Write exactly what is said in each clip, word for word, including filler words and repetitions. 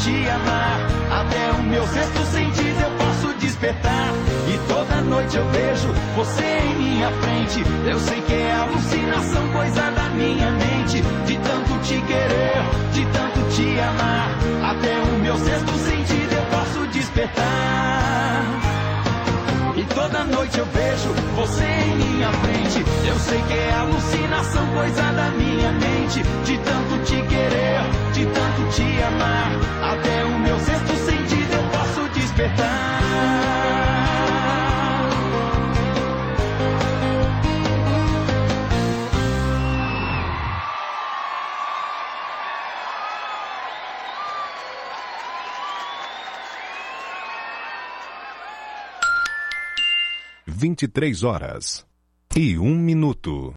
te amar. Até o meu sexto sentido eu posso despertar. E toda noite eu vejo você em minha frente. Eu sei que é alucinação, coisa da minha mente. De tanto te querer, de tanto te amar. Até o meu sexto sentido eu posso despertar. E toda noite eu vejo você em minha frente. Eu sei que é alucinação, coisa da minha mente. De tanto te querer, de tanto te amar. Até o meu sexto sentido eu posso despertar. vinte e três horas e um minuto.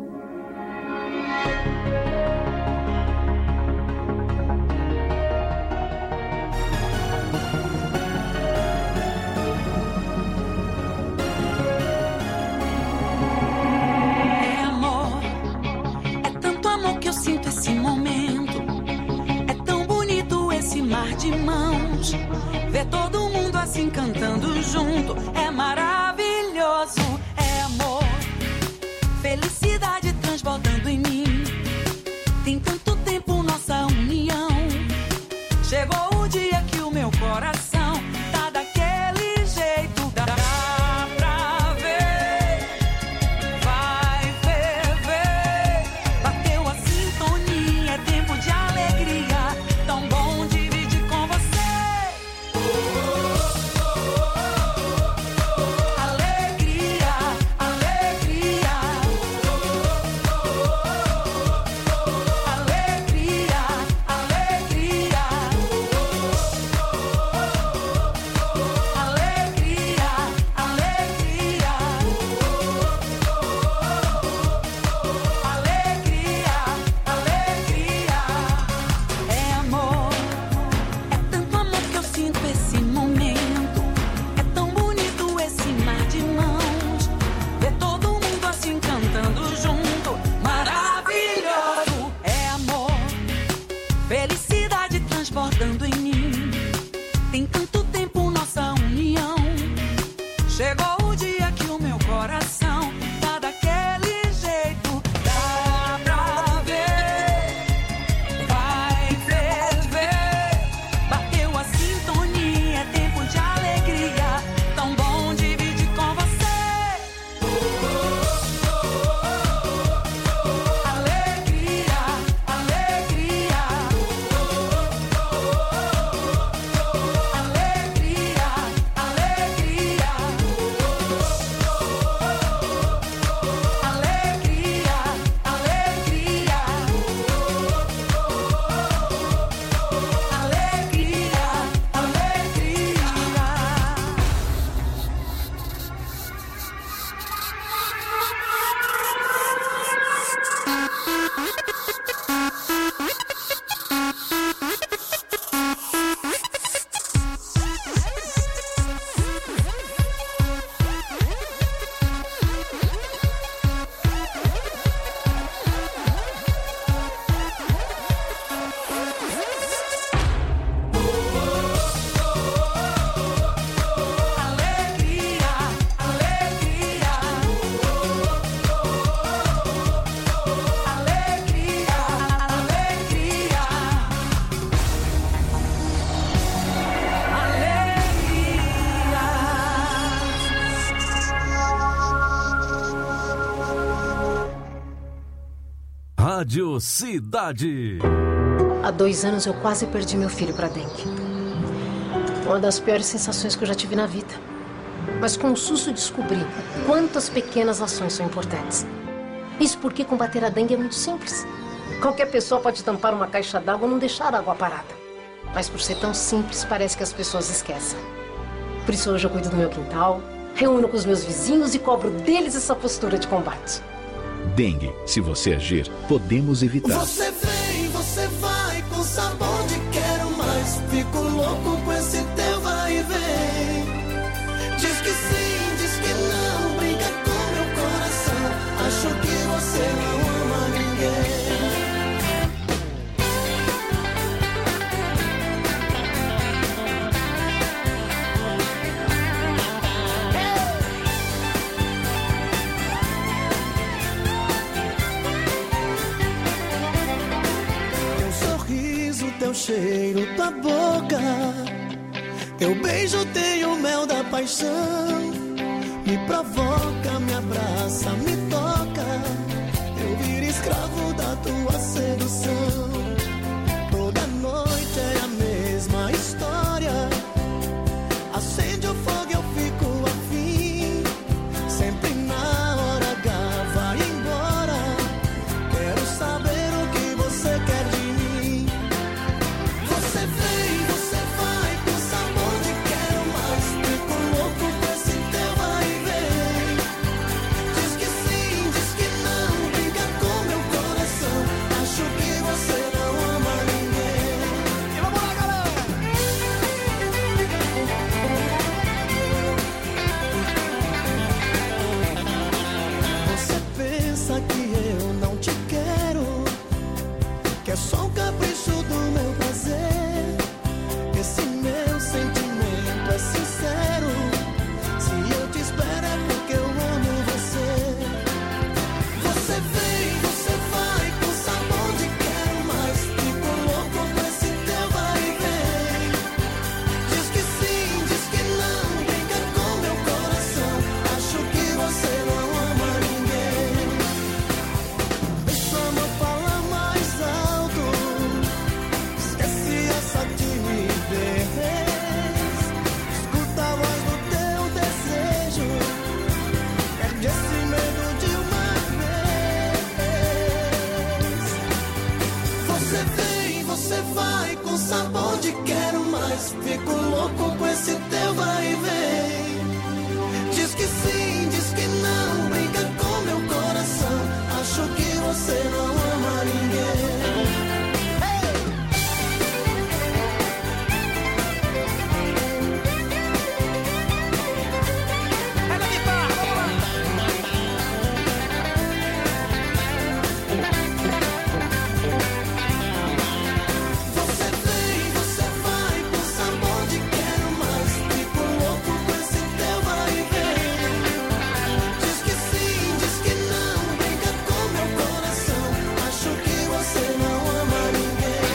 É amor, é tanto amor que eu sinto esse momento. É tão bonito esse mar de mãos. Ver todo mundo assim cantando junto é maravilhoso. É amor, felicidade transbordando em mim. Tem tanto tempo nossa união. Chegou o dia que o meu coração tá daquele jeito. Dá pra ver, vai ferver. Bateu a sintonia, é tempo de alegria. Tão bom dividir com você. Transbordando em mim. Tem tanto tempo nossa união. Chegou o dia que o meu coração tá daquele jeito. Dá pra ver, vai ferver. Bateu a sintonia, é tempo de alegria. Tão bom dividir com você. Alegria, alegria. Rádio Cidade. Há dois anos eu quase perdi meu filho para dengue. Uma das piores sensações que eu já tive na vida. Mas com o susto descobri quantas pequenas ações são importantes. Isso porque combater a dengue é muito simples. Qualquer pessoa pode tampar uma caixa d'água ou não deixar a água parada. Mas por ser tão simples, parece que as pessoas esquecem. Por isso hoje eu cuido do meu quintal, reúno com os meus vizinhos e cobro deles essa postura de combate. Dengue, se você agir, podemos evitar. Você vem, você vai, com sabor de quero mais. Fico louco com esse teu vai e vem. Diz que sim, diz que não, brinca com meu coração. Acho que você não ama ninguém. teu cheiro, tua boca. Teu beijo tem o mel da paixão. Me provoca, me abraça, me toca. Eu viro escravo da tua sedução. Toda noite é a mesma história. Acende o fogo, eu fico afim. Sempre na hora H vai embora. Quero saber o que você quer de mim. Você vem, você vai com sabor de quero mais. Fico louco com esse teu vai e vem. Diz que sim, diz que não. Brinca com meu coração. Acho que você não ama ninguém. E vamos lá, galera! Você pensa que eu não te quero, que é só um capricho do meu prazer. Esse meu sentimento é sincero. Se eu te espero é porque eu amo você. Você vem, você vai com sabor de quero mais. Fico louco com esse teu vai e vem. Diz que sim, diz que não. Brinca com meu coração. Acho que você não ama ninguém. Deixa o amor falar mais alto. Esquece essa timidez. Escuta a voz do teu desejo. Perde esse medo de uma vez. Você vem, você vai com sabor de quero mais. Fico louco com esse teu vai e vem. Diz que sim, diz que não. Brinca com meu coração. Acho que você não ama ninguém. Pega a guitarra, vamos lá. Você vem, você vai com sabor de quero mais. Fico louco com esse teu vai e vem. Diz que sim, diz que não. Brinca com meu coração. Acho que você não ama ninguém.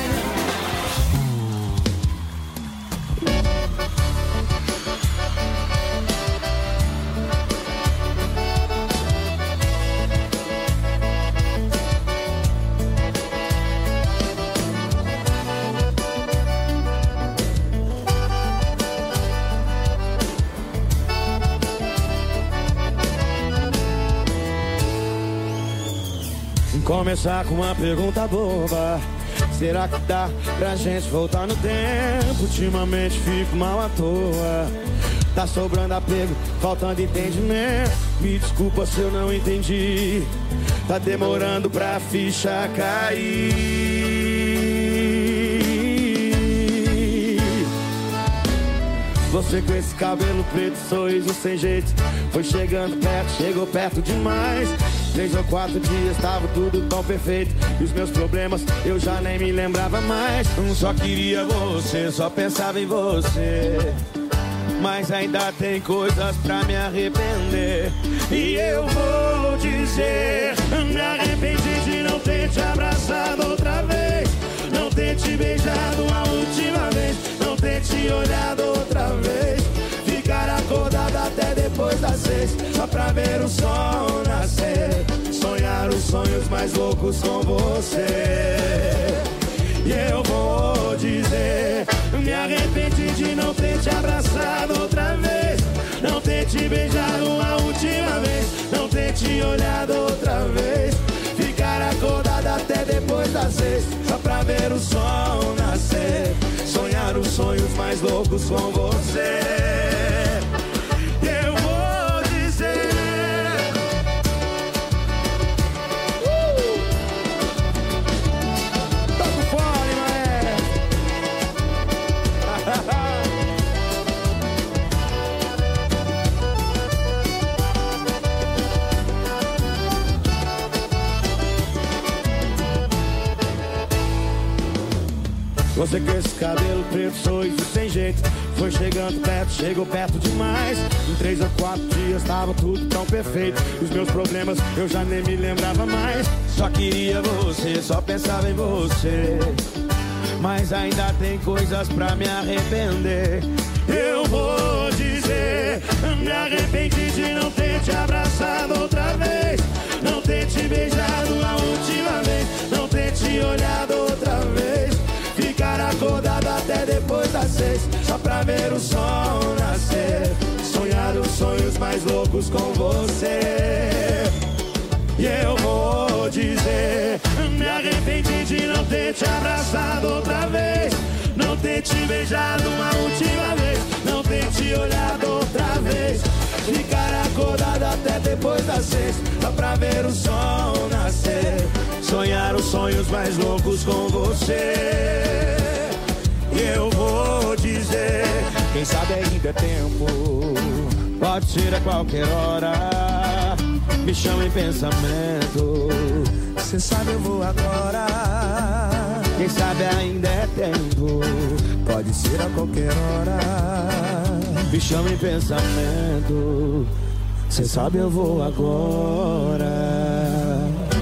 Começar com uma pergunta boba. Será que dá pra gente voltar no tempo? Ultimamente fico mal à toa. Tá sobrando apego, faltando entendimento. Me desculpa se eu não entendi. Tá demorando pra ficha cair. Você com esse cabelo preto, sorriso sem jeito. Foi chegando perto, chegou perto demais. Três ou quatro dias tava tudo tão perfeito. E os meus problemas eu já nem me lembrava mais. Só queria você, só pensava em você. Mas ainda tem coisas pra me arrepender. E eu vou dizer, me arrependi de não ter te abraçado outra vez. Não ter te beijado a última vez. Não ter te olhado outra vez. Ficar acordado até depois das seis, só pra ver o sol nascer. Sonhar os sonhos mais loucos com você. E eu vou dizer, me arrependi de não ter te abraçado outra vez. Não ter te beijado a última vez. Não ter te olhado outra vez. Ficar acordado até depois das seis, só pra ver o sol nascer. Sonhar os sonhos mais loucos com você. Eu vou dizer, uh! Toca o fone, maestro. Você com esse cabelo preto, sorriso sem jeito. Foi chegando perto, chegou perto demais. Em três ou quatro dias tava tudo tão perfeito. Os meus problemas eu já nem me lembrava mais. Só queria você, só pensava em você. mas ainda tem coisas pra me arrepender. Eu vou dizer, me arrependi de não ter te abraçado outra vez, não ter te beijado a última vez, não ter te olhado outra vez, ficar acordado até depois das seis, só pra ver o sol nascer, sonhar os sonhos mais loucos com você. E eu vou dizer, me arrependi de não ter te abraçado outra vez, não ter te beijado uma última vez, não ter te olhado outra vez, ficar acordado até depois das seis, só pra ver o sol nascer, sonhar os sonhos mais loucos com você. E eu vou dizer, quem sabe ainda é tempo, pode ser a qualquer hora, me chama em pensamento, cê sabe eu vou agora. Quem sabe ainda é tempo, pode ser a qualquer hora, me chama em pensamento, cê sabe eu vou agora.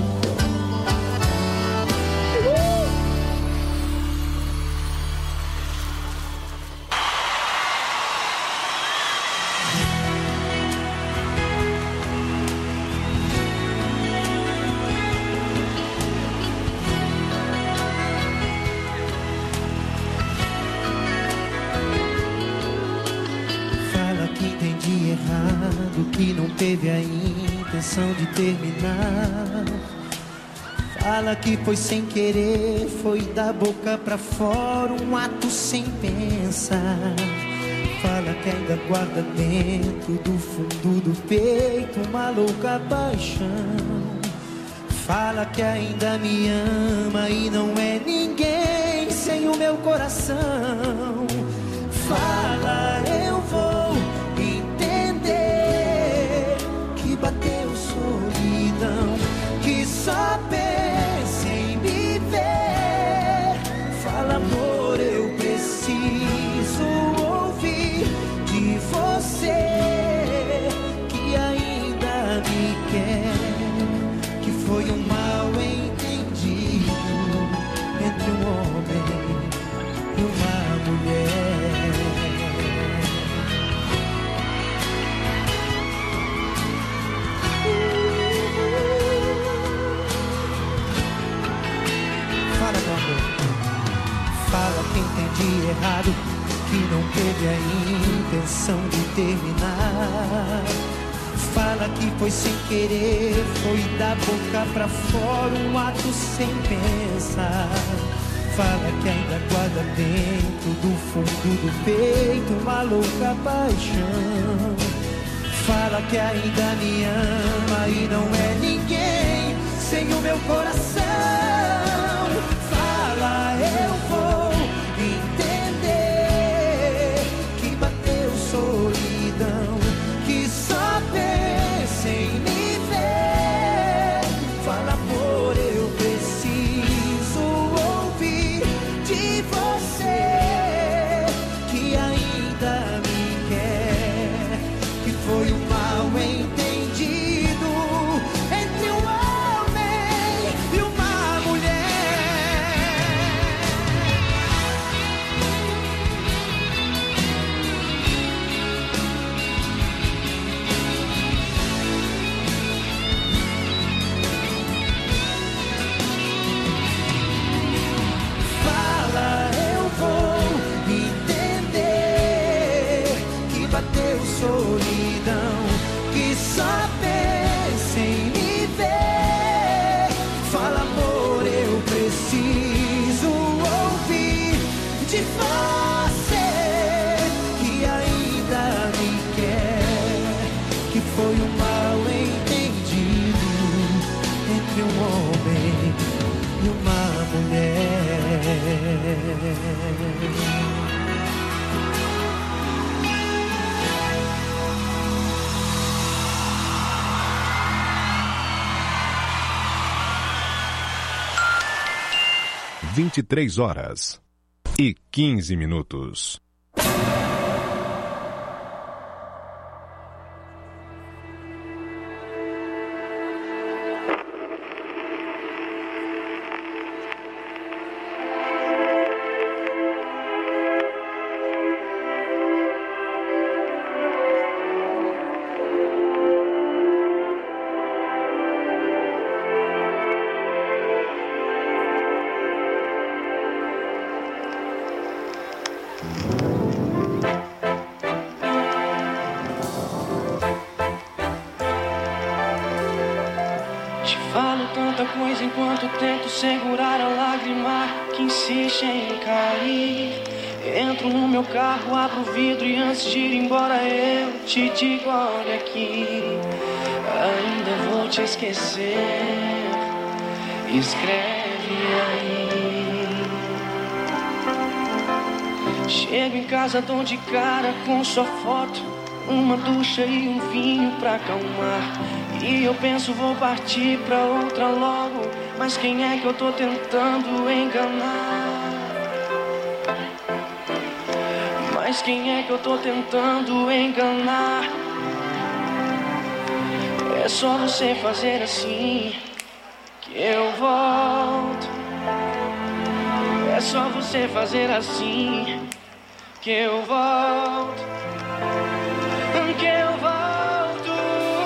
Que não teve a intenção de terminar. Fala que foi sem querer, foi da boca pra fora, um ato sem pensar. Fala que ainda guarda dentro do fundo do peito uma louca paixão. Fala que ainda me ama e não é ninguém sem o meu coração. Fala, eu vou bateu solidão, que só pensa em me ver. Fala, amor, eu preciso ouvir de você, que ainda me quer, que foi um mal entendido entre um homem e uma mulher. Fala que entendi errado, que não teve a intenção de terminar. Fala que foi sem querer, foi da boca pra fora, um ato sem pensar. Fala que ainda guarda dentro do fundo do peito uma louca paixão. Fala que ainda me ama e não é ninguém sem o meu coração. Fala, eu vou entender que bateu solidão, que só pensa em me ver. Fala, amor, eu preciso ouvir de você, que ainda me quer, que foi um mal entendido entre um homem e uma mulher. Fala, eu vou entender que bateu solidão, que só pensa em me ver. Fala, amor, eu preciso ouvir de você, que ainda me quer, que foi um mal entendido entre um homem e uma mulher. vinte e três horas e quinze minutos. insiste em cair. Entro no meu carro, abro o vidro e antes de ir embora eu te digo, olha aqui, ainda vou te esquecer, escreve aí. Chego em casa, dou de cara com sua foto, uma ducha e um vinho pra acalmar. E eu penso, vou partir pra outra logo, mas quem é que eu tô tentando enganar? Mas quem é que eu tô tentando enganar? É só você fazer assim que eu volto. É só você fazer assim que eu volto. Que eu volto.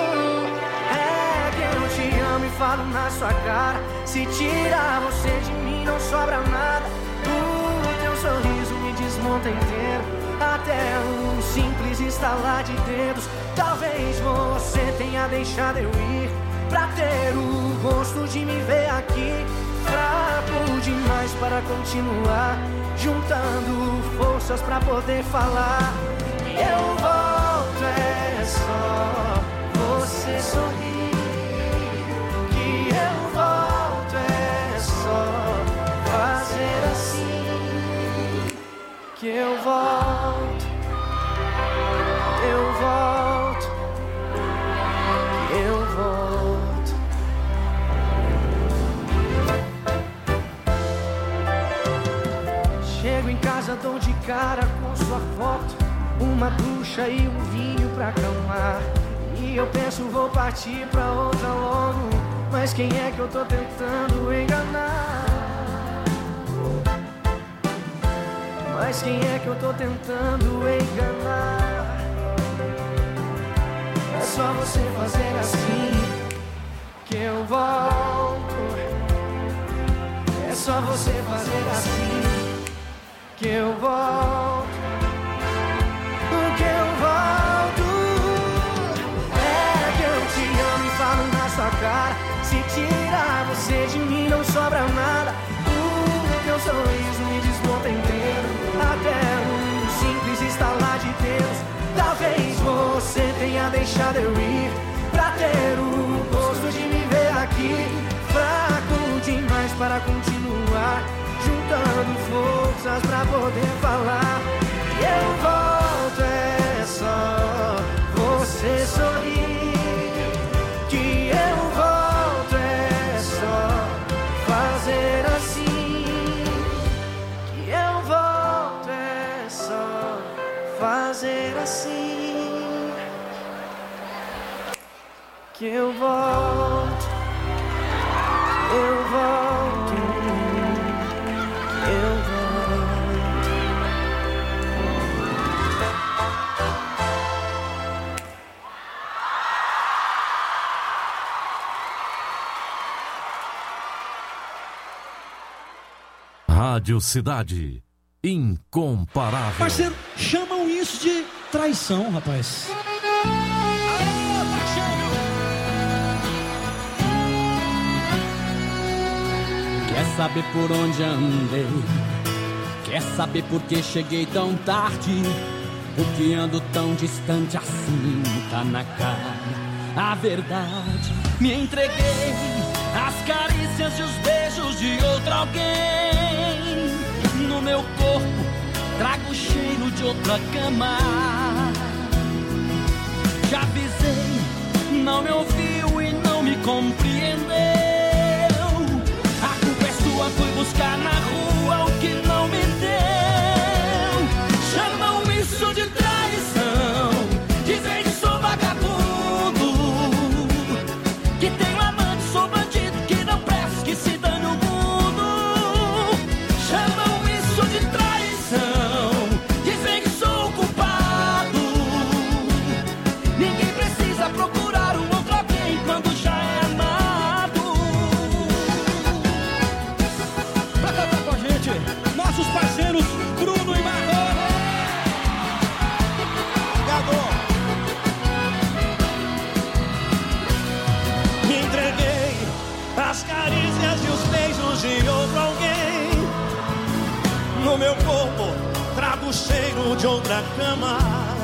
É que eu te amo e falo na sua cara. Se tirar você de mim não sobra nada. O teu sorriso me desmonta inteiro. Até um simples estalar de dedos. Talvez você tenha deixado eu ir pra ter o gosto de me ver aqui. Fraco demais para continuar, juntando forças pra poder falar. Eu volto, é só você sorrir. Que eu volto, é só fazer assim. Que eu volto, eu volto, eu volto. Chego em casa, dou de cara com sua foto, uma ducha e um vinho pra acalmar. E eu penso, vou partir pra outra logo, mas quem é que eu tô tentando enganar? Mas quem é que eu tô tentando enganar? É só você fazer assim que eu volto. É só você fazer assim que eu volto. Que eu volto. É que eu te amo e falo na sua cara. Se tirar você de mim não sobra nada. O teu sorriso me desmonta inteiro. Até um simples estalar de dedos. Talvez você tenha deixado eu ir pra ter o gosto de me ver aqui. Fraco demais para continuar, juntando forças pra poder falar. Eu volto, é só você sorrir. Que eu volto, é só fazer assim. Que eu volto, é só fazer assim. Que eu volto, eu volto, eu volto. Rádio Cidade, incomparável. Parceiro, chamam isso de traição, rapaz. Quer saber por onde andei? Quer saber por que cheguei tão tarde? Por que ando tão distante assim? Tá na cara a verdade. Me entreguei às carícias e os beijos de outro alguém. No meu corpo trago o cheiro de outra cama. Já avisei, não me ouviu e não me compreendeu. A culpa é sua, fui buscar na rua o que não me deu. Chamam isso de traição, dizem que sou vagabundo, que tenho amante, sou bandido, que não presto, que se dane o mundo. Chamam isso de traição, dizem que sou culpado. Ninguém precisa procurar um outro alguém quando já é amado. Pra cantar com a gente. no meu corpo trago o cheiro de outra cama.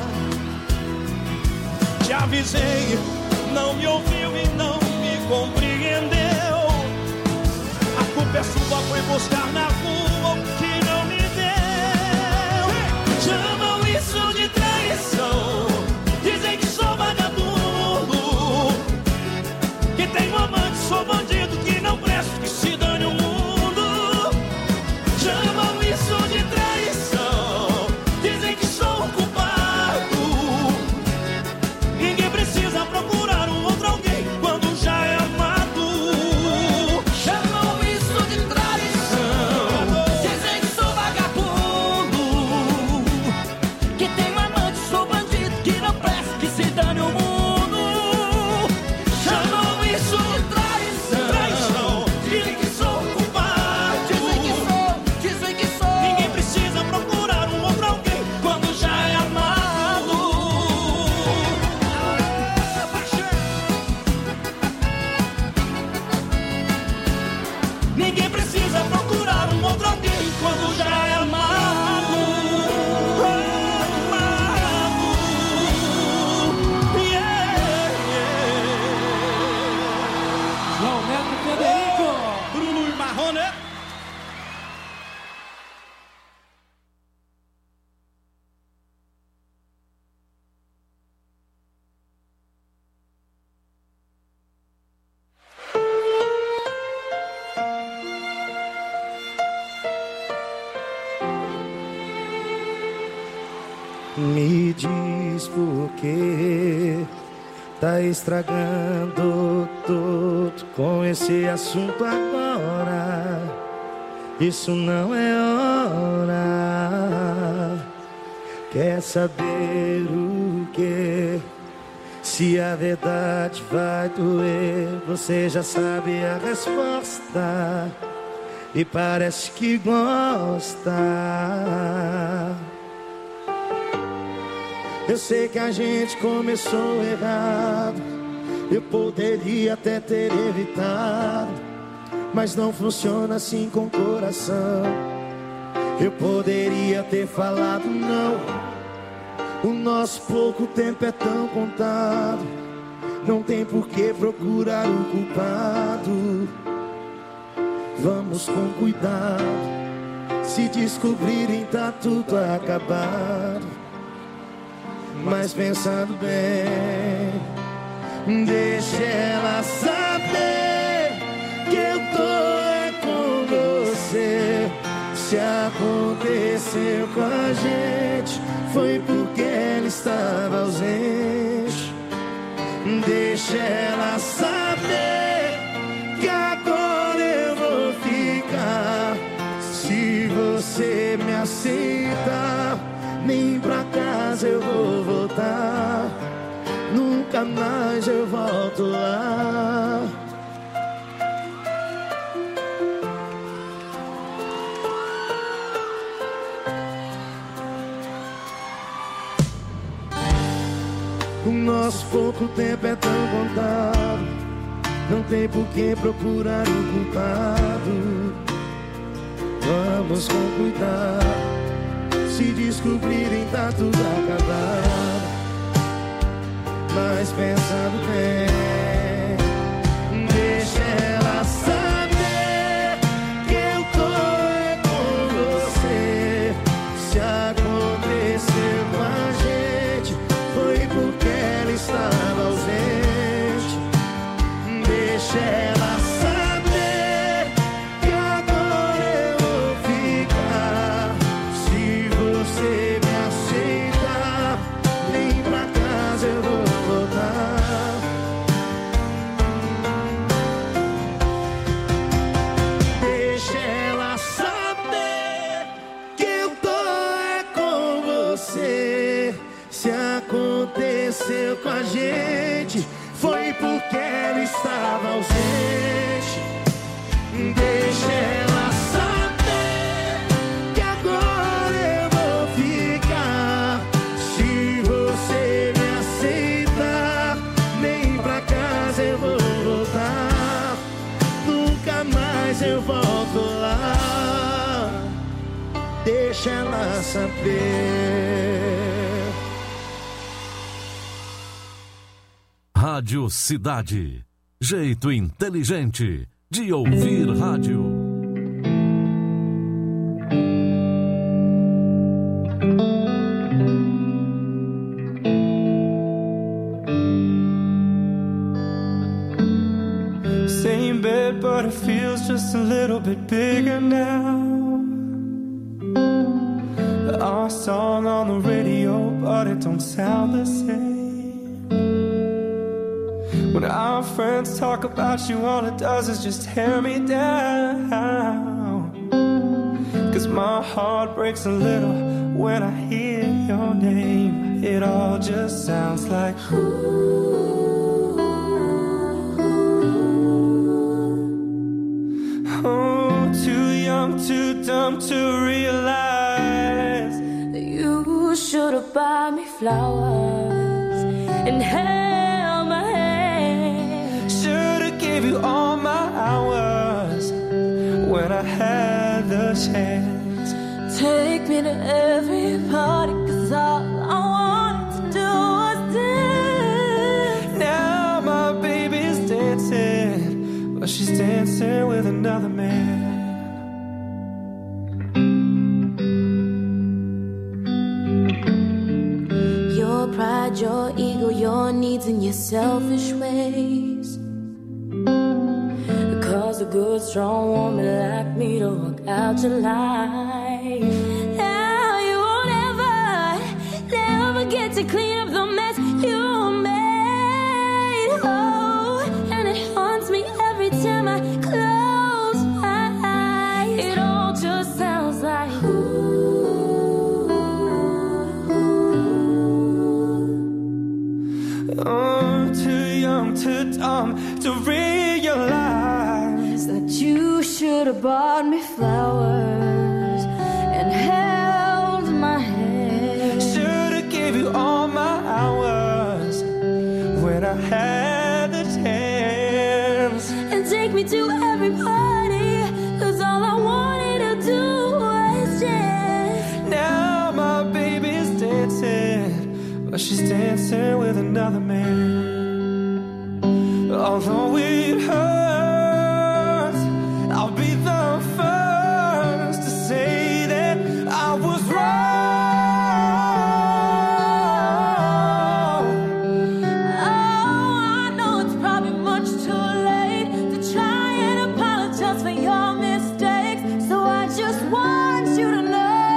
Te avisei, não me ouviu e não me compreendeu. A culpa é sua, foi buscar na rua o que não me deu. Chamam isso de traição, dizem que sou vagabundo, que tenho amante, sou bandido, que não presto, que se dane o mundo. Chamam isso de traição, dizem que sou o culpado. Ninguém precisa procurar um outro alguém quando já é amado. Chamam isso de traição, dizem que sou vagabundo, que tenho amante, sou bandido, que não presta, que se dane o mundo. Chamam isso de traição, traição, dizem que sou culpado. Dizem que sou, dizem que sou. Ninguém precisa procurar um outro alguém quando já é amado. Ninguém precisa procurar um outro alguém quando já é amado. Amado. Yeah, yeah. João Neto Federico. Bruno e Marrone. Me diz por que tá estragando tudo com esse assunto agora. Isso não é hora. Quer saber o que? Se a verdade vai doer, você já sabe a resposta e parece que gosta. Eu sei que a gente começou errado, eu poderia até ter evitado, mas não funciona assim com o coração. Eu poderia ter falado não, o nosso pouco tempo é tão contado, não tem por que procurar o culpado. Vamos com cuidado, se descobrirem tá tudo acabado. Mas pensando bem, deixa ela saber que eu tô é com você. Se aconteceu com a gente, foi porque ela estava ausente. Deixa ela saber que agora eu vou ficar. Se você me aceita, nem pra casa eu vou voltar, nunca mais eu volto lá. O nosso pouco tempo é tão contado, não tem por que procurar o culpado. Vamos com cuidado, se descobrirem tá tudo acabado. Mas pensando bem, deixa ela saber que eu tô é com você. Se aconteceu com a gente, foi porque ela estava ausente. Deixa ela saber que agora eu vou ficar. Se você me aceita, nem pra casa eu vou voltar. Deixa ela saber que eu tô é com você. Se aconteceu com a gente, foi porque ela estava ausente. Deixa ela saber que agora eu vou ficar. Se você me aceita, nem pra casa eu vou voltar, nunca mais eu volto lá. deixa ela saber. Rádio Cidade. Jeito inteligente de ouvir rádio. Same bed, but it feels just a little bit bigger now. Our song on the radio, but it don't sound the same. When our friends talk about you, all it does is just tear me down. Cause my heart breaks a little when I hear your name. It all just sounds like ooh. Oh, too young, too dumb to realize that you should've bought me flowers and held my hand. Should've gave you all my hours when I had the chance. Take me to every party, cause all I wanted to do was dance. Now my baby's dancing, but she's dancing with another man. Your pride, your ego, your needs and your selfish ways cause a good, strong woman like me to walk out your life. Now you won't ever, never get to clean up the mess you made. Oh, and it haunts me every time I close my eyes. It all just sounds like ooh. Oh, too young, too dumb to realize that you should have bought me flowers and held my hand. Should have gave you all my hours when I had the chance. And take me to every party, cause all I wanted to do was dance. Now my baby's dancing, but she's dancing with another man. Although it hurts, I'll be the first to say that I was wrong. Oh, I know it's probably much too late to try and apologize for your mistakes. So I just want you to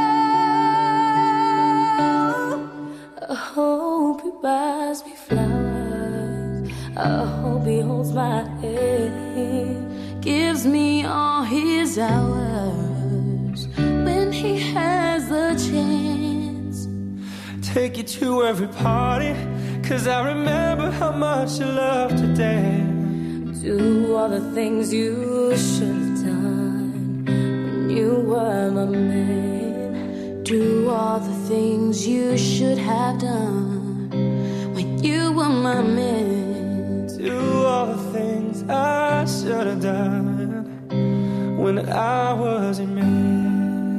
know I hope he buys me flowers. I hope he holds my hand, gives me all his hours when he has the chance. Take you to every party, cause I remember how much you loved to dance. Do all the things you should have done when you were my man. Do all the things you should have done when you were my man. Do all the things I should have done when I was your man.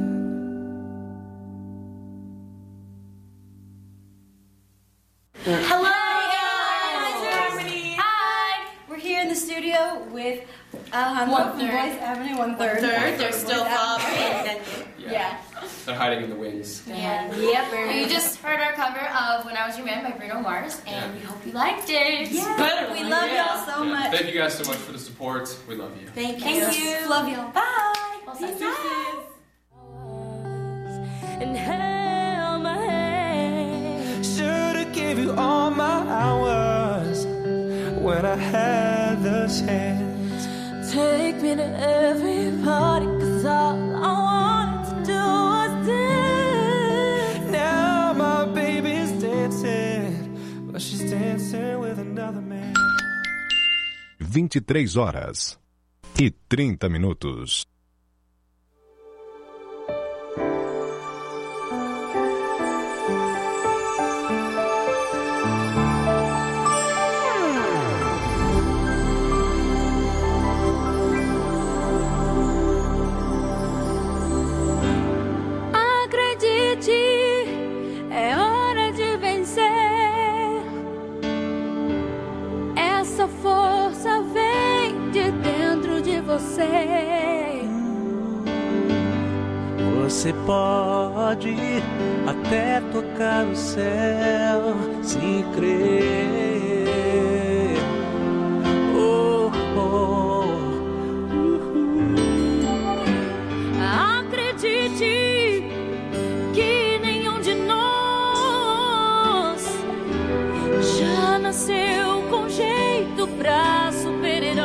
Hello, guys! Harmony. Hi! We're here in the studio with um, One from third. Voice Avenue, one third. One third. They're still Voice up. Avenue. Yeah. Yeah. They're hiding in the wings. Yeah. Yep. very You good. just heard our cover of When I Was Your Man by Bruno Mars, and we hope you liked it. Yeah. Better We one, love yeah. y'all so Yeah. much. Thank you guys so much for the support. We love you. Thank you. Thank you. Love y'all. Bye. Peace out. And held my hand. Should have gave you all my hours when I had the chance. Take me to every party, cause all I wanted to do was dance. Now my baby's dancing, but she's dancing with another man. vinte e três horas e trinta minutos. I Você pode até tocar o céu se crer. Oh, oh, uh-huh. Acredite que nenhum de nós já nasceu com jeito pra super-herói.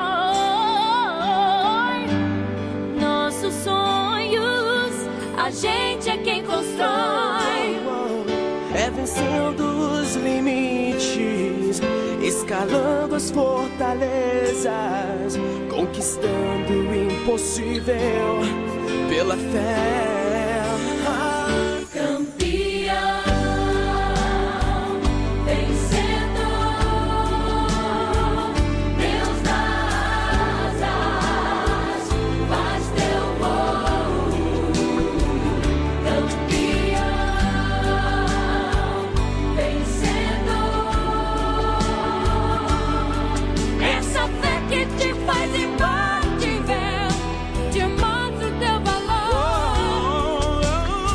Nossos sonhos, a gente é quem constrói. É vencendo os limites, escalando as fortalezas, conquistando o impossível pela fé. Ah, Campeão, vencedor, Deus das asas, faz teu voo. Campeão, vencedor, essa fé que te faz imbatível, te mostra o teu valor.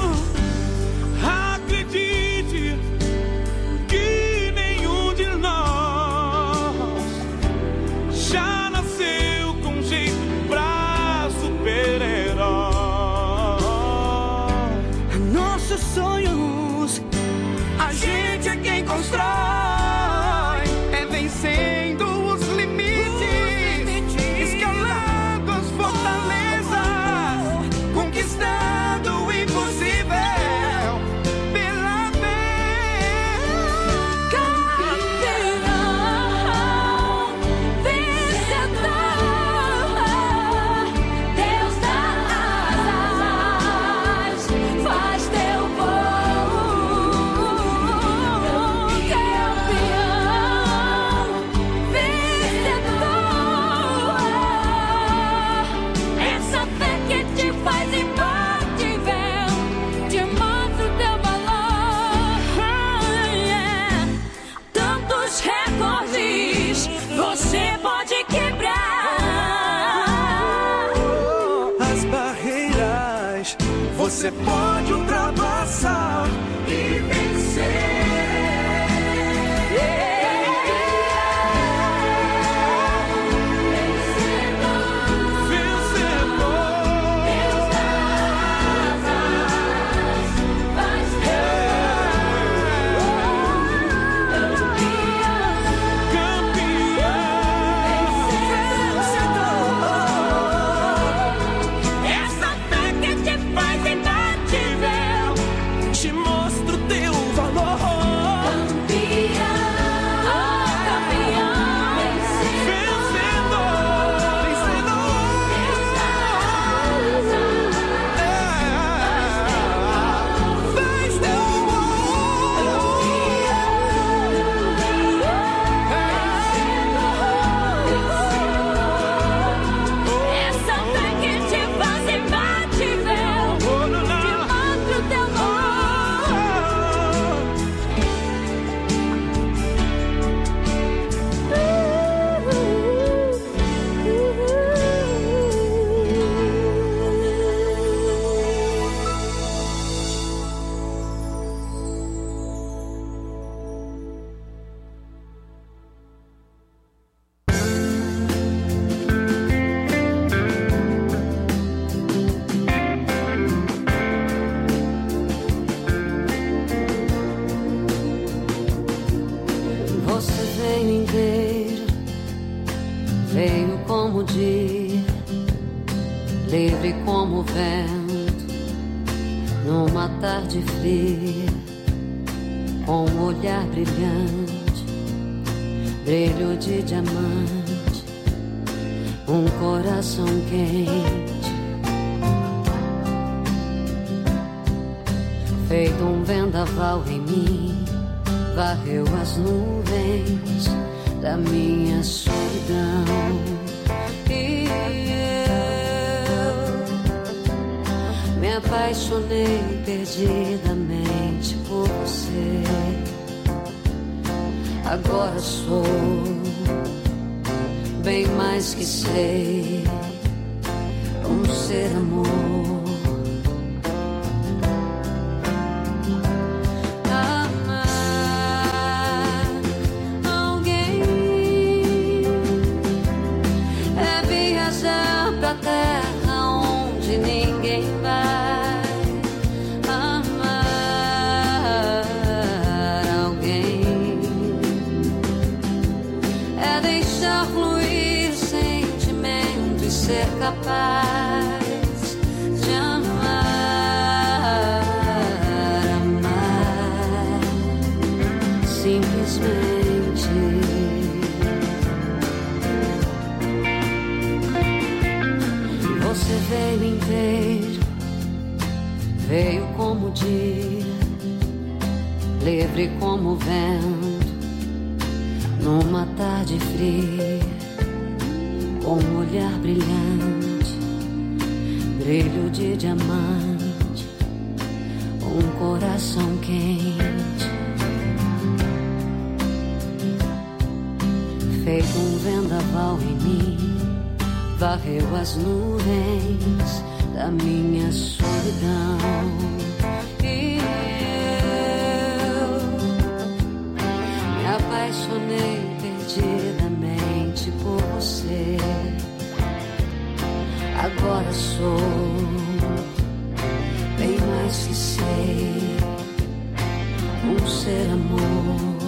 acredite que nenhum de nós já nasceu com jeito pra super-herói. Nossos sonhos, a gente é quem constrói. É vencendo os limites, escalando as fortalezas, conquistando o impossível pela fé. Campeão, vencedor, Deus das asas, faz teu voo. Campeão, vencedor, essa fé que te faz imbatível, te mostra o teu valor. Yeah. Tantos recordes você pode quebrar. As barreiras você pode ultrapassar e vencer. Essa fé que te faz imbatível, Te mostro o teu valor. campeão, campeão, Vencedor, vencedor. Faz teu essa fé que te faz imbatível, te mostra o teu Você veio inteiro, veio como o dia, livre como o vento, numa tarde fria, com um olhar brilhante, brilho de diamante, um coração quente, feito um vendaval em mim, varreu as nuvens da minha solidão. E eu me apaixonei perdidamente por você. Agora sou bem mais que sei, um ser amor Veio como o dia, livre como o vento, numa tarde fria, com um olhar brilhante, brilho de diamante, um coração quente, feito um vendaval em mim, varreu as nuvens da minha solidão. E eu me apaixonei perdidamente por você. Agora sou bem mais que sei, um ser amor.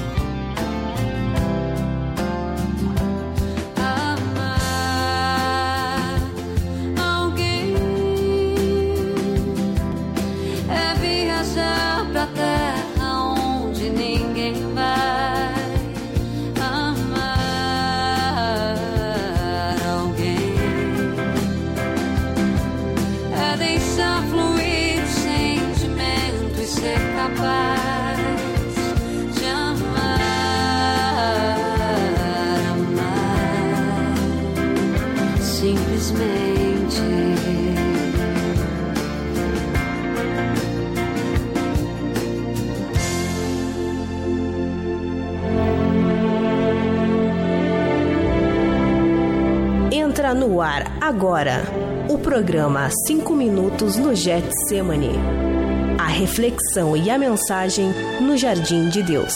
Entra no ar agora o programa cinco minutos no Getsemane. A reflexão e a mensagem no Jardim de Deus.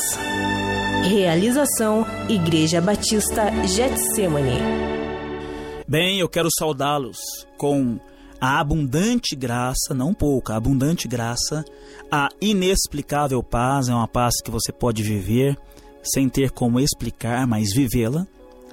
Realização Igreja Batista Getsemane. Bem, eu quero saudá-los com a abundante graça, não pouca, a abundante graça, a inexplicável paz, é uma paz que você pode viver sem ter como explicar, mas vivê-la.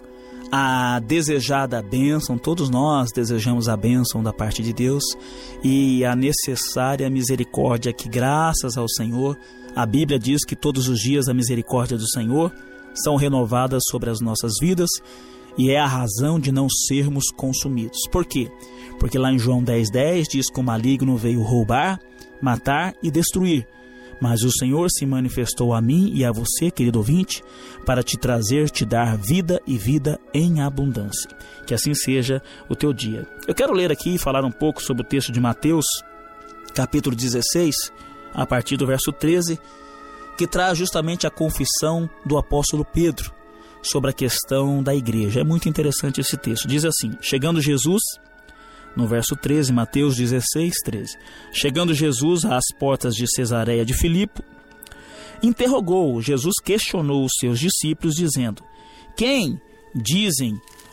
A desejada bênção, todos nós desejamos a bênção da parte de Deus, e a necessária misericórdia que, graças ao Senhor, a Bíblia diz que todos os dias a misericórdia do Senhor são renovadas sobre as nossas vidas, e é a razão de não sermos consumidos. Por quê? Porque lá em João dez, dez diz que o maligno veio roubar, matar e destruir. Mas o Senhor se manifestou a mim e a você, querido ouvinte, para te trazer, te dar vida e vida em abundância. Que assim seja o teu dia. Eu quero ler aqui e falar um pouco sobre o texto de Mateus, capítulo dezesseis, a partir do verso treze, que traz justamente a confissão do apóstolo Pedro sobre a questão da igreja. É muito interessante esse texto. Diz assim: chegando Jesus... No verso treze, Mateus dezesseis, treze. Chegando Jesus às portas de Cesareia de Filipe, interrogou, Jesus questionou os seus discípulos, dizendo: quem dizem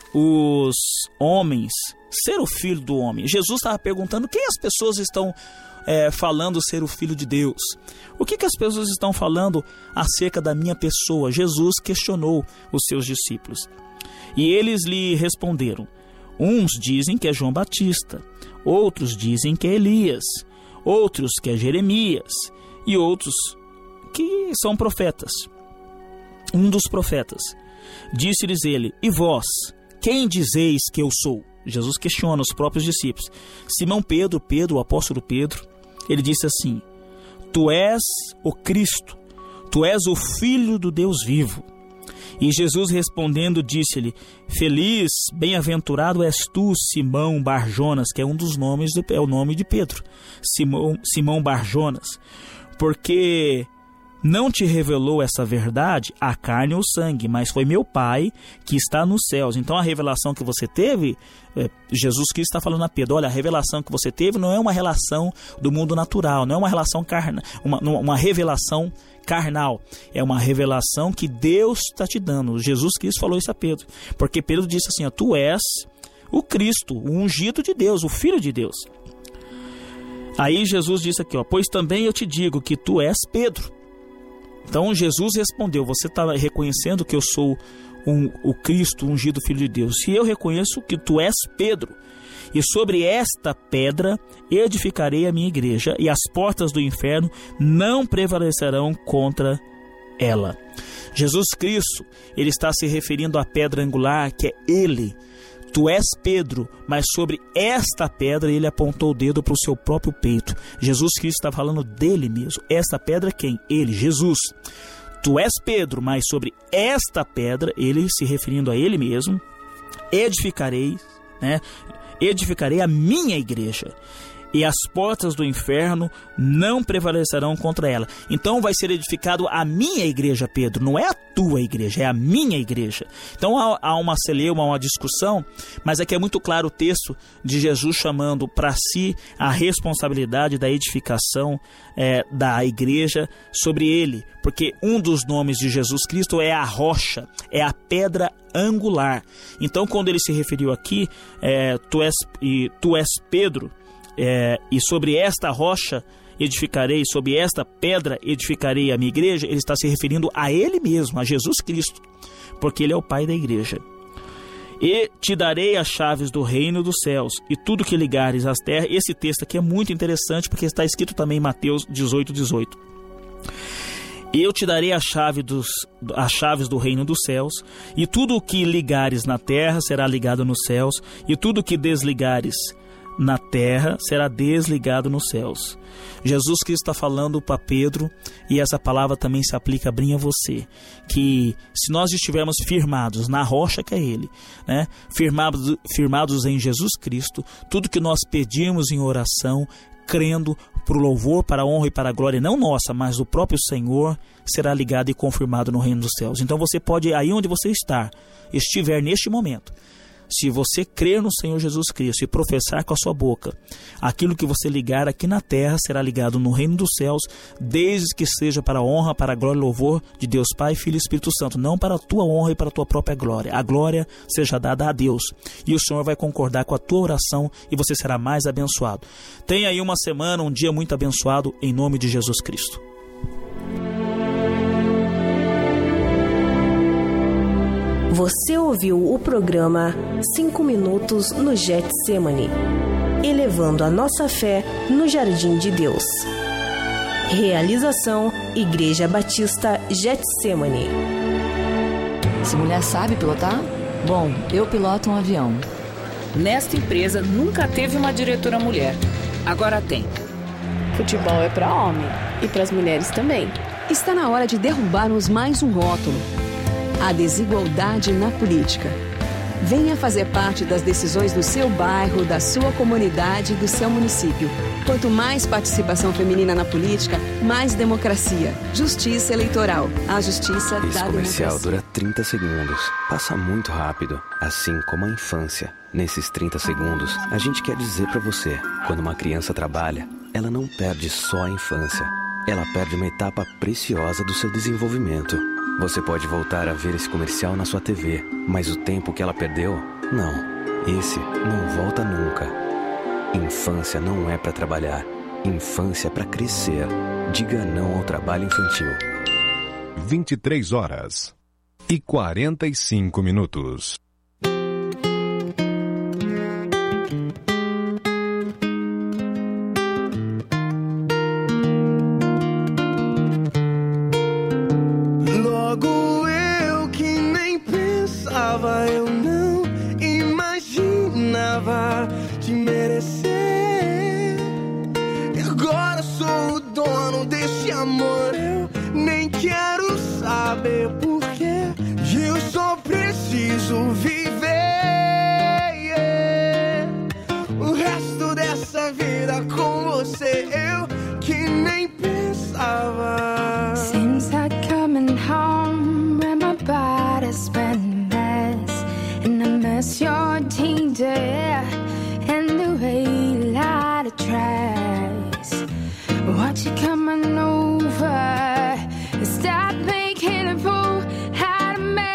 os homens ser o Filho do Homem? Jesus estava perguntando quem as pessoas estão é, falando ser o Filho de Deus. O que, que as pessoas estão falando acerca da minha pessoa? Jesus questionou os seus discípulos. E eles lhe responderam: uns dizem que é João Batista, outros dizem que é Elias, outros que é Jeremias, e outros que são profetas. Um dos profetas. Disse-lhes ele: e vós, quem dizeis que eu sou? Jesus questiona os próprios discípulos. Simão Pedro, Pedro, o apóstolo Pedro, ele disse assim: tu és o Cristo, tu és o Filho do Deus vivo. E Jesus respondendo disse-lhe: feliz, bem-aventurado és tu, Simão Barjonas, que é um dos nomes, do, é o nome de Pedro, Simão, Simão Barjonas, porque não te revelou essa verdade a carne ou sangue, mas foi meu Pai que está nos céus. Então a revelação que você teve, é, Jesus Cristo está falando a Pedro: olha, a revelação que você teve não é uma relação do mundo natural, não é uma relação carnal, uma, uma revelação carnal, é uma revelação que Deus está te dando. Jesus Cristo falou isso a Pedro, porque Pedro disse assim: ó, tu és o Cristo, o ungido de Deus, o Filho de Deus. Aí Jesus disse aqui, ó, pois também eu te digo que tu és Pedro. Então Jesus respondeu: você está reconhecendo que eu sou um, o Cristo, o ungido Filho de Deus, e eu reconheço que tu és Pedro, e sobre esta pedra edificarei a minha igreja, e as portas do inferno não prevalecerão contra ela. Jesus Cristo, ele está se referindo à pedra angular, que é Ele. Tu és Pedro, mas sobre esta pedra ele apontou o dedo para o seu próprio peito. Jesus Cristo está falando dele mesmo. Esta pedra quem? Ele, Jesus. Tu és Pedro, mas sobre esta pedra, ele se referindo a ele mesmo, edificarei, né? Edificarei a minha igreja. E as portas do inferno não prevalecerão contra ela. Então vai ser edificado a minha igreja, Pedro. Não é a tua igreja, é a minha igreja. Então há, há uma celeuma, uma discussão, mas aqui é muito claro o texto de Jesus chamando para si a responsabilidade da edificação é, da igreja sobre ele. Porque um dos nomes de Jesus Cristo é a rocha, é a pedra angular. Então quando ele se referiu aqui, é, tu, és, e, tu és Pedro, É, e sobre esta rocha edificarei, sobre esta pedra edificarei a minha igreja, ele está se referindo a ele mesmo, a Jesus Cristo, porque ele é o pai da igreja. E te darei as chaves do reino dos céus, e tudo que ligares às terras. Esse texto aqui é muito interessante, porque está escrito também em Mateus dezoito, dezoito. Eu te darei a chave dos, as chaves do reino dos céus, e tudo o que ligares na terra será ligado nos céus, e tudo o que desligares na terra será desligado nos céus. Jesus Cristo está falando para Pedro, e essa palavra também se aplica bem a você, que se nós estivermos firmados na rocha que é Ele, né? firmados, firmados em Jesus Cristo, tudo que nós pedimos em oração, crendo para o louvor, para a honra e para a glória, não nossa, mas do próprio Senhor, será ligado e confirmado no reino dos céus. Então você pode, aí onde você está, estiver neste momento, se você crer no Senhor Jesus Cristo e professar com a sua boca, aquilo que você ligar aqui na terra será ligado no reino dos céus, desde que seja para a honra, para a glória e louvor de Deus Pai, Filho e Espírito Santo, não para a tua honra e para a tua própria glória. A glória seja dada a Deus, e o Senhor vai concordar com a tua oração e você será mais abençoado. Tenha aí uma semana, um dia muito abençoado, em nome de Jesus Cristo. Você ouviu o programa cinco minutos no Getsemane, elevando a nossa fé no Jardim de Deus. Realização Igreja Batista Getsemane. Essa mulher sabe pilotar? Bom, eu piloto um avião. Nesta empresa nunca teve uma diretora mulher. Agora tem. Futebol é para homem e para as mulheres também. Está na hora de derrubarmos mais um rótulo: a desigualdade na política. Venha fazer parte das decisões do seu bairro, da sua comunidade e do seu município. Quanto mais participação feminina na política, mais democracia. Justiça eleitoral. A justiça Esse da comercial democracia. dura trinta segundos. Passa muito rápido, assim como a infância. Nesses trinta segundos, a gente quer dizer pra você: quando uma criança trabalha, ela não perde só a infância. Ela perde uma etapa preciosa do seu desenvolvimento. Você pode voltar a ver esse comercial na sua T V, mas o tempo que ela perdeu, não. Esse não volta nunca. Infância não é para trabalhar. Infância é para crescer. Diga não ao trabalho infantil. vinte e três horas e quarenta e cinco minutos. Eu não imaginava te merecer. E agora sou o dono desse amor. Eu nem quero saber porquê. Eu só preciso viver, yeah. O resto dessa vida com você. Eu que nem pensava. Seems like coming home when my body's been miss your danger and the way you light the tracks. Watch you coming over, stop making a fool out of me.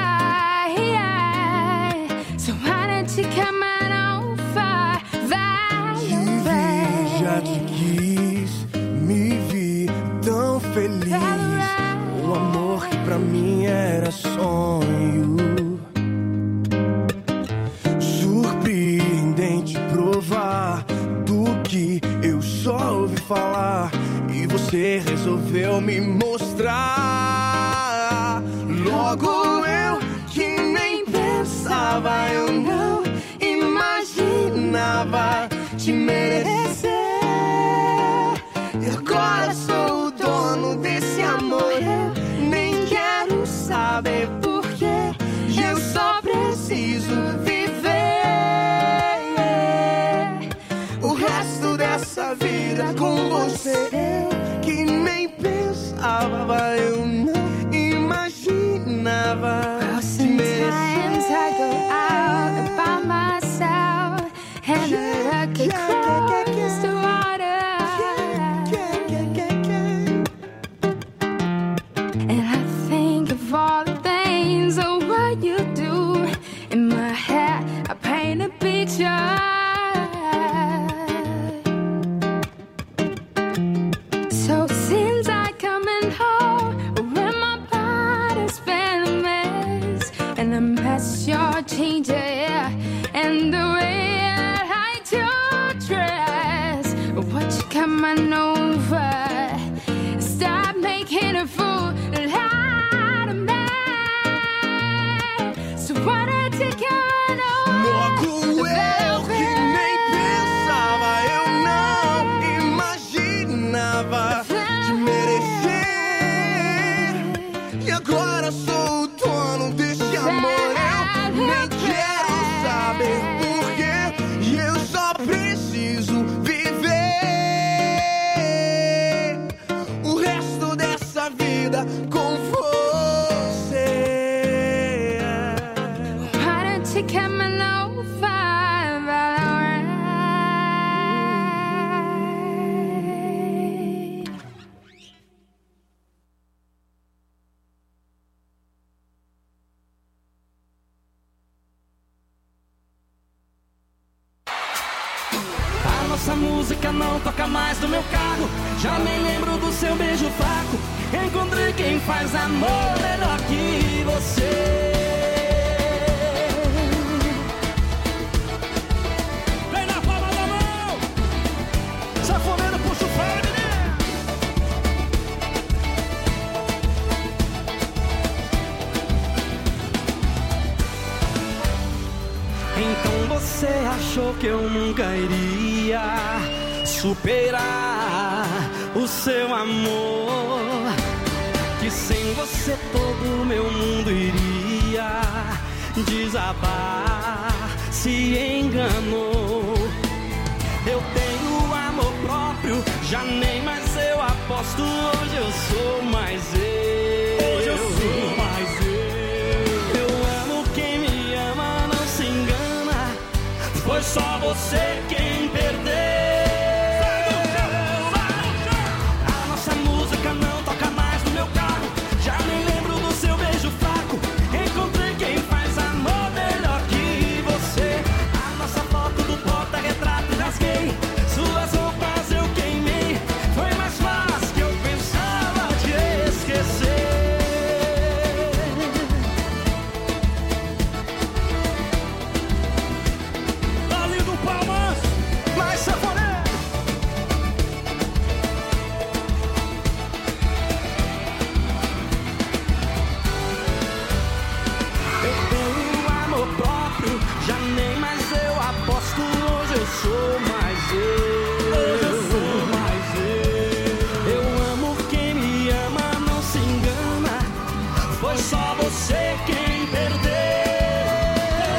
So why don't you come on over, Valerie? Já te quis, me vi tão feliz. O amor que pra mim era sonho. Provar do que eu só ouvi falar, e você resolveu me mostrar. Logo eu que nem pensava, eu não imaginava te merecer. E agora sou o dono desse amor. Eu nem quero saber porquê. E eu só preciso viver o resto dessa vida com você. Eu que nem pensava, eu não imaginava. Sometimes I go out by myself and I look across the water, and I think of all the things of what you do. In my head I paint a picture. So since I coming home, when my body's been a mess, and a mess you're changing, yeah, and the way that I do dress, what you coming over? Stop making a fool out of me. So what did you coming over? Logo eu que nem pensava, eu não imaginava te merecer. E agora sou o dono desse amor. Eu nem quero saber porquê. E eu só preciso viver o resto dessa vida com você. Why don't you come on over, Valerie? A nossa música não toca mais no meu carro. Já nem lembro do seu beijo fraco. Encontrei quem faz amor melhor que você. Vem na palma da mão. Sanfoneiro, puxa o freio, menino. Então você achou que eu nunca iria superar o seu amor, que sem você todo o meu mundo iria desabar. Se enganou. Eu tenho amor próprio, já nem mais eu aposto. Hoje eu sou mais eu. Hoje eu sou mais eu. Eu amo quem me ama, não se engana. Foi só você quem perdeu. A nossa música não toca mais no meu carro. Já nem lembro do seu beijo fraco. Encontrei quem faz amor melhor que você. A nossa foto do porta-retrato rasguei. Suas roupas eu queimei. Foi mais fácil que eu pensava te esquecer. Ali do Palmas, mais sanfoneiro. Eu tenho amor próprio, já nem mais eu aposto. Hoje eu sou mais eu. Hoje eu sou mais eu. Eu amo quem me ama, não se engana. Foi só você quem perdeu.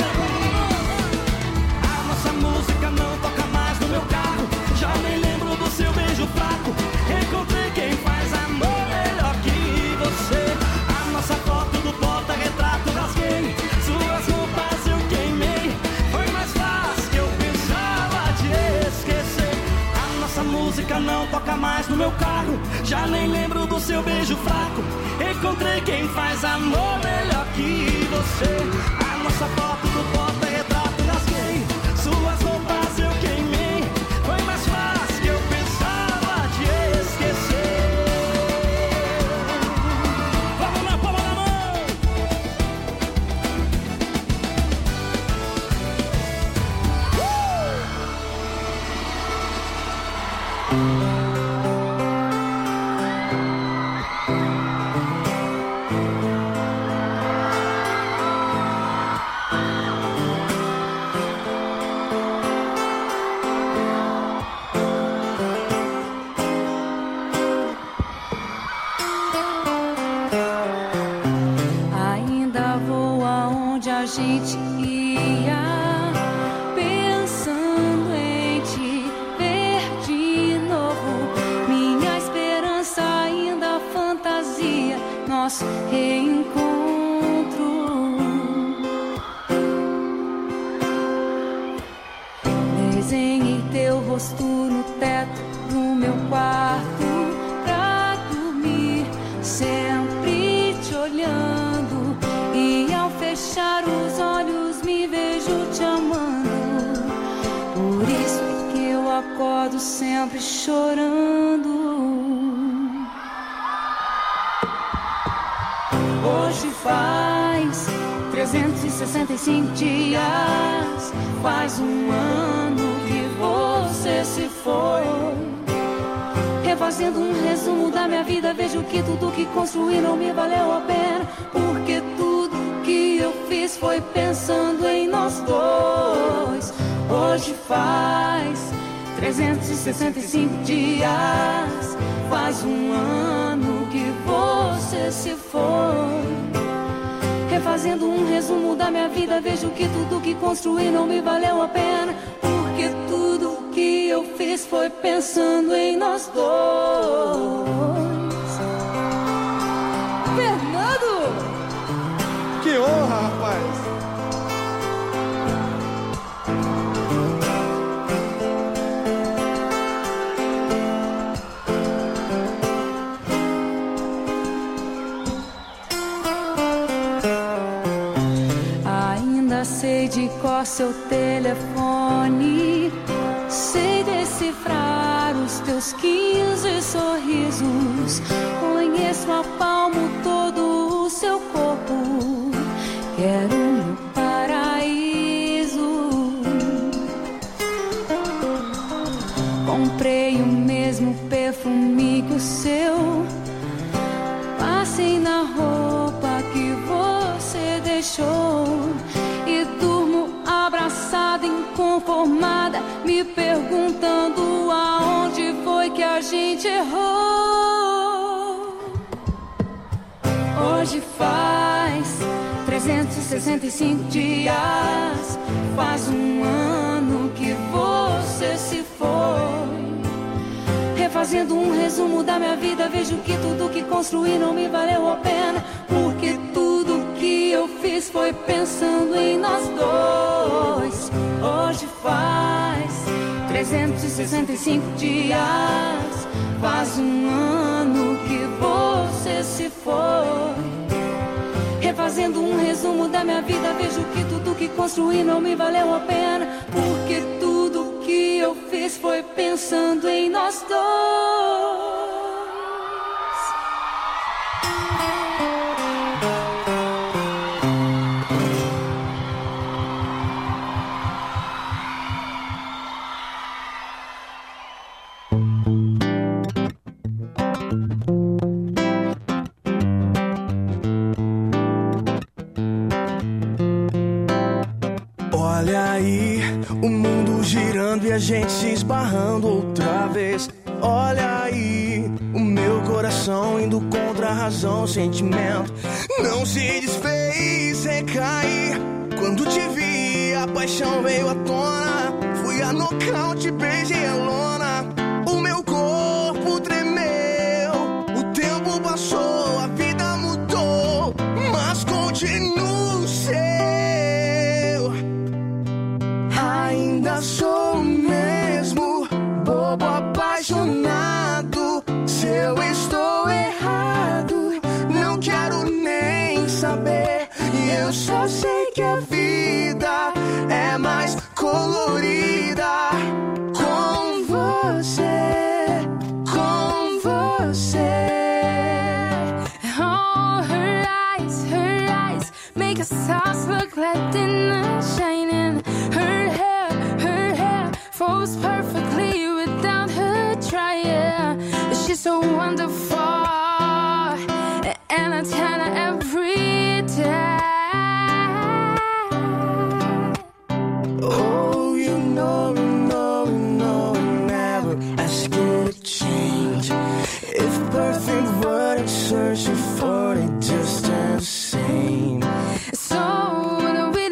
A nossa música não toca mais no meu carro. Já nem lembro do seu beijo fraco. Encontrei quem faz amor melhor que você. A nossa foto do porta-retrato rasguei. Suas roupas eu queimei. Foi mais fácil que eu pensava te esquecer. A nossa música não toca mais no meu carro. Já nem lembro do seu beijo fraco. Encontrei quem faz amor melhor que você. A nossa foto do porta-retrato rasguei. Suas roupas eu queimei. Foi mais fácil que eu pensava te esquecer. Vamos na palma da mão. gente ia, pensando em te ver de novo. Minha esperança ainda fantasia nosso reencontro. Desenhei teu rosto no teto do meu quarto pra dormir, sempre te olhando, e ao fechar os olhos me vejo te amando. Por isso é que eu acordo sempre chorando. Hoje faz trezentos e sessenta e cinco dias, faz um ano que você se foi. Refazendo um resumo da minha vida, vejo que tudo que construí não me valeu a pena, porque tudo que eu fiz foi pensando em nós dois. Hoje faz trezentos e sessenta e cinco dias, faz um ano que você se foi. Refazendo um resumo da minha vida, vejo que tudo que construí não me valeu a pena, porque tudo que eu fiz foi pensando em nós dois. Fernando! Que honra, rapaz! Sei de cor seu telefone, sei decifrar os teus quinze sorrisos, conheço a palmo todo o seu corpo, quero meu paraíso. Comprei o mesmo perfume que o seu, passei na roupa que você deixou, e durmo abraçada, inconformada, me perguntando aonde foi que a gente errou. Hoje faz trezentos e sessenta e cinco dias, faz um ano que você se foi. Refazendo um resumo da minha vida, vejo que tudo que construí não me valeu a pena, porque tudo que eu fiz foi pensando em nós dois. Hoje faz trezentos e sessenta e cinco dias, faz um ano que você se foi. Refazendo um resumo da minha vida, vejo que tudo que construí não me valeu a pena, porque tudo que eu fiz foi pensando em nós dois. Olha aí, o mundo girando e a gente se esbarrando outra vez. Olha aí, o meu coração indo contra a razão, o sentimento não se desfez, recair. Quando te vi, a paixão veio à tona, fui a nocaute, beijei a lona. O meu corpo tremeu, o tempo passou, a vida mudou, mas continuo seu. Ainda sou o mesmo, bobo apaixonado. Se eu estou errado, não quero nem saber. E eu só sei que a vida é mais colorida com você, com você. Oh, her eyes, her eyes make us stars look like dinner shining. Her hair, her hair falls perfectly without her trying. She's so wonderful, and I tell her every day. Oh, you know, you know, you know, never ask you to change. If perfect were searching for, it just the same. So when we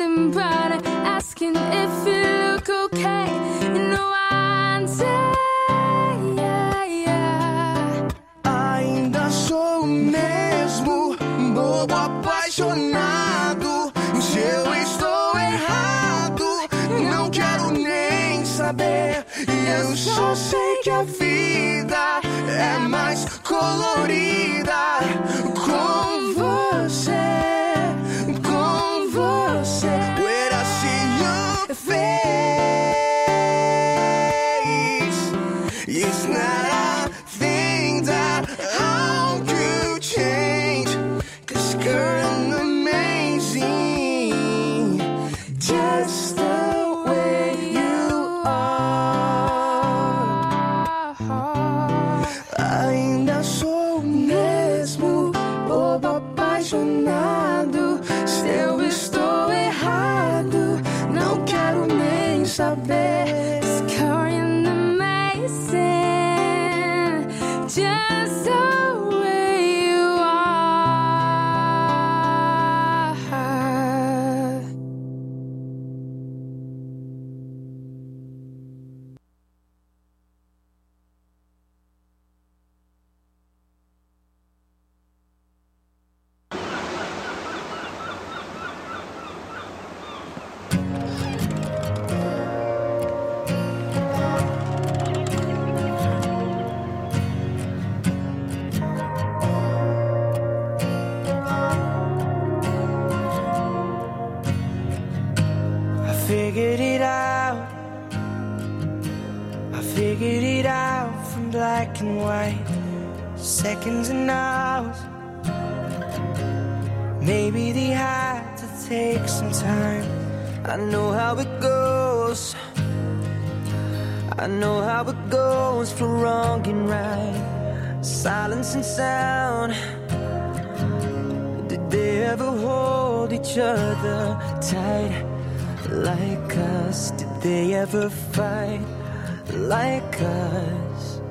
just the way you are. Figured it out, I figured it out from black and white, seconds and hours. Maybe they had to take some time. I know how it goes, I know how it goes for wrong and right. Silence and sound, did they ever hold each other tight? Like us, did they ever fight like us?